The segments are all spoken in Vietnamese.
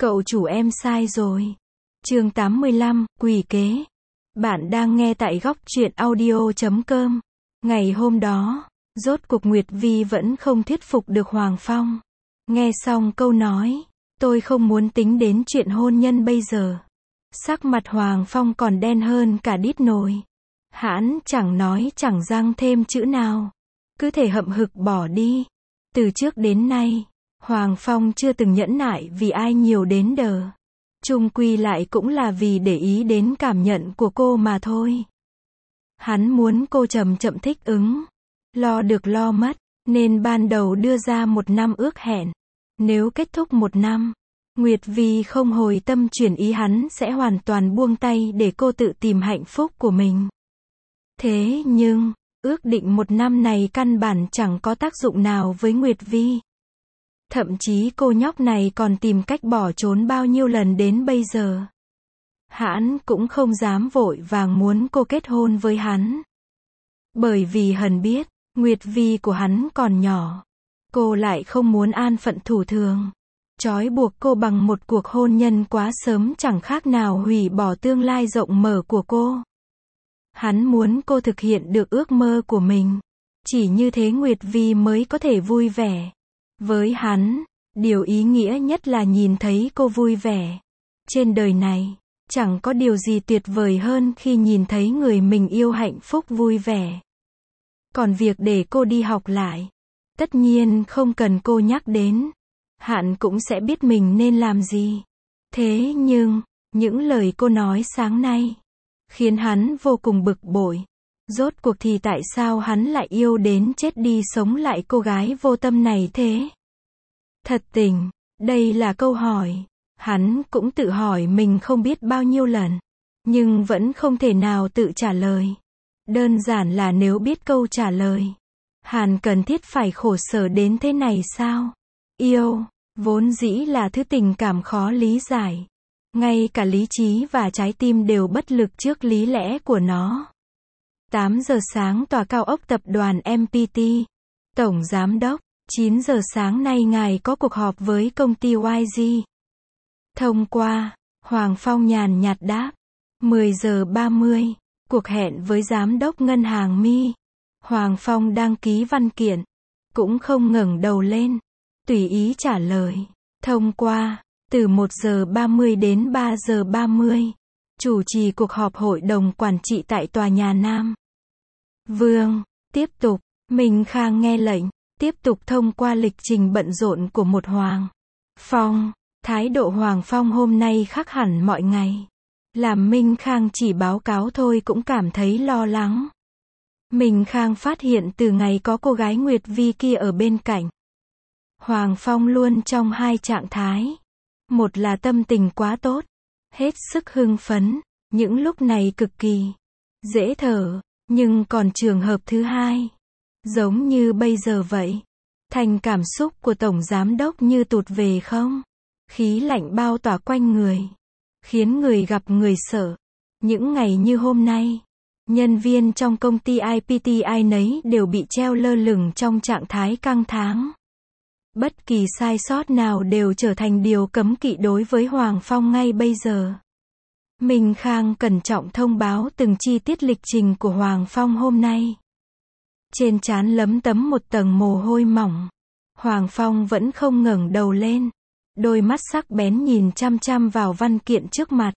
Cậu chủ em sai rồi. Chương 85, quỷ kế. Bạn đang nghe tại góc truyện audio.com. Ngày hôm đó, rốt cuộc Nguyệt Vi vẫn không thuyết phục được Hoàng Phong. Nghe xong câu nói, tôi không muốn tính đến chuyện hôn nhân bây giờ. Sắc mặt Hoàng Phong còn đen hơn cả đít nồi. Hãn chẳng nói chẳng răng thêm chữ nào. Cứ thể hậm hực bỏ đi. Từ trước đến nay, Hoàng Phong chưa từng nhẫn nại vì ai nhiều đến đờ. Chung quy lại cũng là vì để ý đến cảm nhận của cô mà thôi. Hắn muốn cô chậm chậm thích ứng. Lo được lo mất, nên ban đầu đưa ra 1 năm ước hẹn. Nếu kết thúc 1 năm, Nguyệt Vi không hồi tâm chuyển ý, hắn sẽ hoàn toàn buông tay để cô tự tìm hạnh phúc của mình. Thế nhưng, ước định 1 năm này căn bản chẳng có tác dụng nào với Nguyệt Vi. Thậm chí cô nhóc này còn tìm cách bỏ trốn bao nhiêu lần đến bây giờ. Hãn cũng không dám vội vàng muốn cô kết hôn với hắn. Bởi vì hắn biết, Nguyệt Vi của hắn còn nhỏ. Cô lại không muốn an phận thủ thường. Trói buộc cô bằng một cuộc hôn nhân quá sớm chẳng khác nào hủy bỏ tương lai rộng mở của cô. Hắn muốn cô thực hiện được ước mơ của mình. Chỉ như thế Nguyệt Vi mới có thể vui vẻ. Với hắn, điều ý nghĩa nhất là nhìn thấy cô vui vẻ. Trên đời này, chẳng có điều gì tuyệt vời hơn khi nhìn thấy người mình yêu hạnh phúc vui vẻ. Còn việc để cô đi học lại, tất nhiên không cần cô nhắc đến. Hắn cũng sẽ biết mình nên làm gì. Thế nhưng, những lời cô nói sáng nay khiến hắn vô cùng bực bội. Rốt cuộc thì tại sao hắn lại yêu đến chết đi sống lại cô gái vô tâm này thế? Thật tình, đây là câu hỏi hắn cũng tự hỏi mình không biết bao nhiêu lần, nhưng vẫn không thể nào tự trả lời. Đơn giản là nếu biết câu trả lời, hắn cần thiết phải khổ sở đến thế này sao? Yêu, vốn dĩ là thứ tình cảm khó lý giải. Ngay cả lý trí và trái tim đều bất lực trước lý lẽ của nó. 8 giờ sáng tòa cao ốc tập đoàn MPT. Tổng Giám đốc, 9 giờ sáng nay ngài có cuộc họp với công ty YG. Thông qua, Hoàng Phong nhàn nhạt đáp. 10 giờ 30, cuộc hẹn với Giám đốc ngân hàng My. Hoàng Phong đăng ký văn kiện, cũng không ngẩng đầu lên, tùy ý trả lời. Thông qua, từ 1 giờ 30 đến 3 giờ 30, chủ trì cuộc họp hội đồng quản trị tại tòa nhà Nam Vương. Tiếp tục, Minh Khang nghe lệnh, tiếp tục thông qua lịch trình bận rộn của một Hoàng Phong. Thái độ Hoàng Phong hôm nay khác hẳn mọi ngày. Làm Minh Khang chỉ báo cáo thôi cũng cảm thấy lo lắng. Minh Khang phát hiện từ ngày có cô gái Nguyệt Vi kia ở bên cạnh, Hoàng Phong luôn trong hai trạng thái. Một là tâm tình quá tốt, hết sức hưng phấn, những lúc này cực kỳ dễ thở. Nhưng còn trường hợp thứ hai, giống như bây giờ vậy, thành cảm xúc của Tổng Giám đốc như tụt về không. Khí lạnh bao tỏa quanh người, khiến người gặp người sợ. Những ngày như hôm nay, nhân viên trong công ty IPT ai nấy đều bị treo lơ lửng trong trạng thái căng thẳng. Bất kỳ sai sót nào đều trở thành điều cấm kỵ đối với Hoàng Phong ngay bây giờ. Minh Khang cẩn trọng thông báo từng chi tiết lịch trình của Hoàng Phong hôm nay. Trên trán lấm tấm một tầng mồ hôi mỏng. Hoàng Phong vẫn không ngẩng đầu lên. Đôi mắt sắc bén nhìn chăm chăm vào văn kiện trước mặt.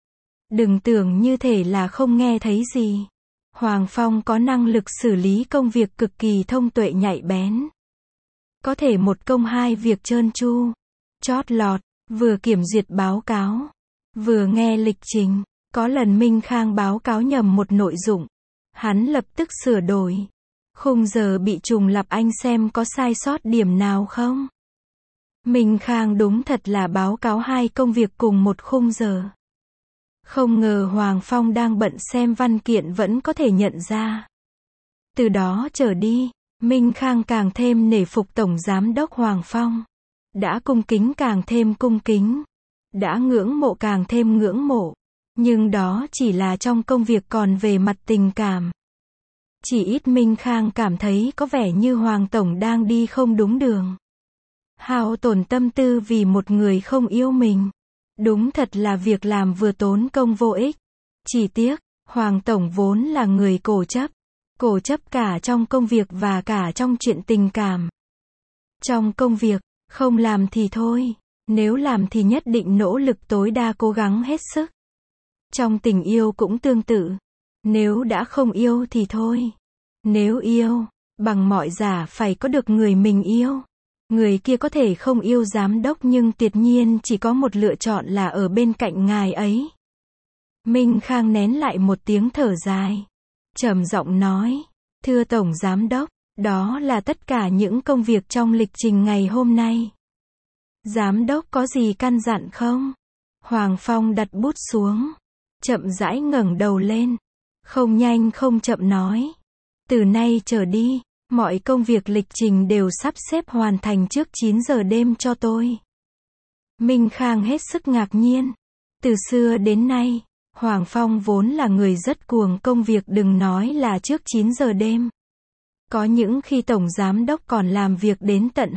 Đừng tưởng như thể là không nghe thấy gì. Hoàng Phong có năng lực xử lý công việc cực kỳ thông tuệ nhạy bén. Có thể một công hai việc trơn tru, chót lọt, vừa kiểm duyệt báo cáo, vừa nghe lịch trình. Có lần Minh Khang báo cáo nhầm một nội dung, hắn lập tức sửa đổi. Khung giờ bị trùng lặp, anh xem có sai sót điểm nào không? Minh Khang đúng thật là báo cáo 2 công việc cùng một khung giờ. Không ngờ Hoàng Phong đang bận xem văn kiện vẫn có thể nhận ra. Từ đó trở đi, Minh Khang càng thêm nể phục Tổng Giám đốc Hoàng Phong. Đã cung kính càng thêm cung kính. Đã ngưỡng mộ càng thêm ngưỡng mộ. Nhưng đó chỉ là trong công việc, còn về mặt tình cảm, chỉ ít Minh Khang cảm thấy có vẻ như Hoàng Tổng đang đi không đúng đường. Hao tổn tâm tư vì một người không yêu mình. Đúng thật là việc làm vừa tốn công vô ích. Chỉ tiếc, Hoàng Tổng vốn là người cổ chấp cả trong công việc và cả trong chuyện tình cảm. Trong công việc, không làm thì thôi, nếu làm thì nhất định nỗ lực tối đa cố gắng hết sức. Trong tình yêu cũng tương tự, nếu đã không yêu thì thôi. Nếu yêu, bằng mọi giá phải có được người mình yêu. Người kia có thể không yêu giám đốc nhưng tuyệt nhiên chỉ có một lựa chọn là ở bên cạnh ngài ấy. Minh Khang nén lại một tiếng thở dài, trầm giọng nói, thưa Tổng Giám đốc, đó là tất cả những công việc trong lịch trình ngày hôm nay. Giám đốc có gì căn dặn không? Hoàng Phong đặt bút xuống, chậm rãi ngẩng đầu lên, không nhanh không chậm nói, từ nay trở đi, mọi công việc lịch trình đều sắp xếp hoàn thành trước 9 giờ đêm cho tôi. Minh Khang hết sức ngạc nhiên. Từ xưa đến nay, Hoàng Phong vốn là người rất cuồng công việc, đừng nói là trước 9 giờ đêm. Có những khi Tổng Giám đốc còn làm việc đến tận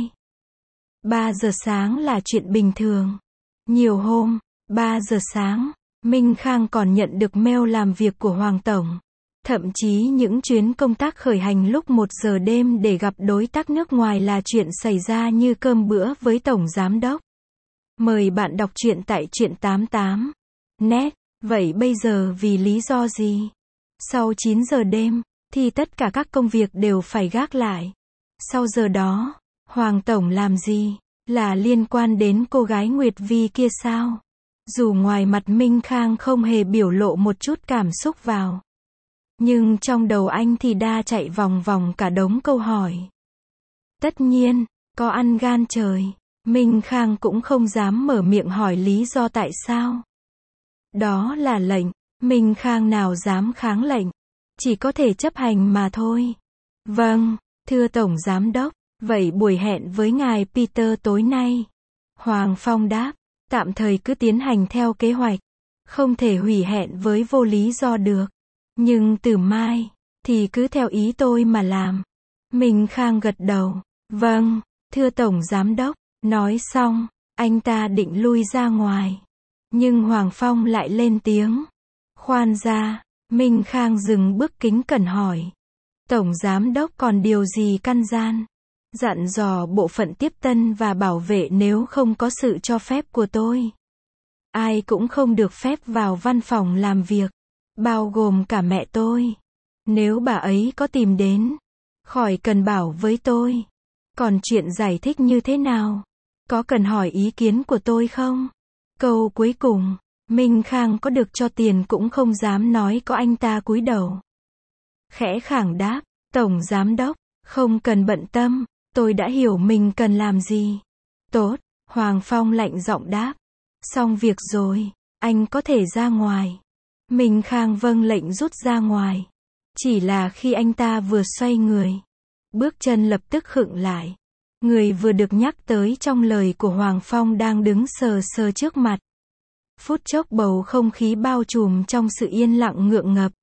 2-3 giờ sáng là chuyện bình thường. Nhiều hôm, 3 giờ sáng, Minh Khang còn nhận được mail làm việc của Hoàng Tổng. Thậm chí những chuyến công tác khởi hành lúc 1 giờ đêm để gặp đối tác nước ngoài là chuyện xảy ra như cơm bữa với Tổng Giám đốc. Mời bạn đọc truyện tại truyện88net. Vậy bây giờ vì lý do gì? Sau 9 giờ đêm, thì tất cả các công việc đều phải gác lại. Sau giờ đó, Hoàng Tổng làm gì? Là liên quan đến cô gái Nguyệt Vi kia sao? Dù ngoài mặt Minh Khang không hề biểu lộ một chút cảm xúc vào, nhưng trong đầu anh thì đa chạy vòng vòng cả đống câu hỏi. Tất nhiên, có ăn gan trời, Minh Khang cũng không dám mở miệng hỏi lý do tại sao. Đó là lệnh, Minh Khang nào dám kháng lệnh, chỉ có thể chấp hành mà thôi. Vâng, thưa Tổng Giám đốc, vậy buổi hẹn với ngài Peter tối nay. Hoàng Phong đáp, tạm thời cứ tiến hành theo kế hoạch, không thể hủy hẹn với vô lý do được. Nhưng từ mai, thì cứ theo ý tôi mà làm. Minh Khang gật đầu, vâng, thưa Tổng Giám đốc. Nói xong, anh ta định lui ra ngoài. Nhưng Hoàng Phong lại lên tiếng. Khoan ra, Minh Khang dừng bước kính cẩn hỏi. Tổng Giám đốc còn điều gì căn dặn? Dặn dò bộ phận tiếp tân và bảo vệ nếu không có sự cho phép của tôi, ai cũng không được phép vào văn phòng làm việc, bao gồm cả mẹ tôi. Nếu bà ấy có tìm đến, khỏi cần bảo với tôi. Còn chuyện giải thích như thế nào? Có cần hỏi ý kiến của tôi không? Câu cuối cùng, Minh Khang có được cho tiền cũng không dám nói có anh ta cúi đầu. Khẽ khàng đáp, Tổng Giám đốc, không cần bận tâm, tôi đã hiểu mình cần làm gì. Tốt, Hoàng Phong lạnh giọng đáp. Xong việc rồi, anh có thể ra ngoài. Minh Khang vâng lệnh rút ra ngoài. Chỉ là khi anh ta vừa xoay người, bước chân lập tức khựng lại. Người vừa được nhắc tới trong lời của Hoàng Phong đang đứng sờ sờ trước mặt. Phút chốc bầu không khí bao trùm trong sự yên lặng ngượng ngập.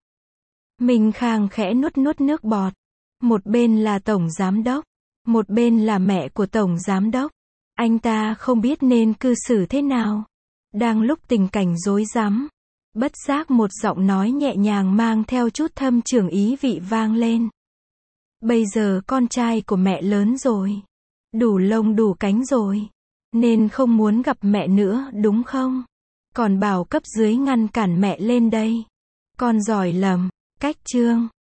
Minh Khang khẽ nuốt nước bọt. Một bên là Tổng Giám đốc, một bên là mẹ của Tổng Giám đốc. Anh ta không biết nên cư xử thế nào. Đang lúc tình cảnh rối rắm, bất giác một giọng nói nhẹ nhàng mang theo chút thâm trường ý vị vang lên. Bây giờ con trai của mẹ lớn rồi, đủ lông đủ cánh rồi, nên không muốn gặp mẹ nữa đúng không? Còn bảo cấp dưới ngăn cản mẹ lên đây. Con giỏi lầm, cách chương.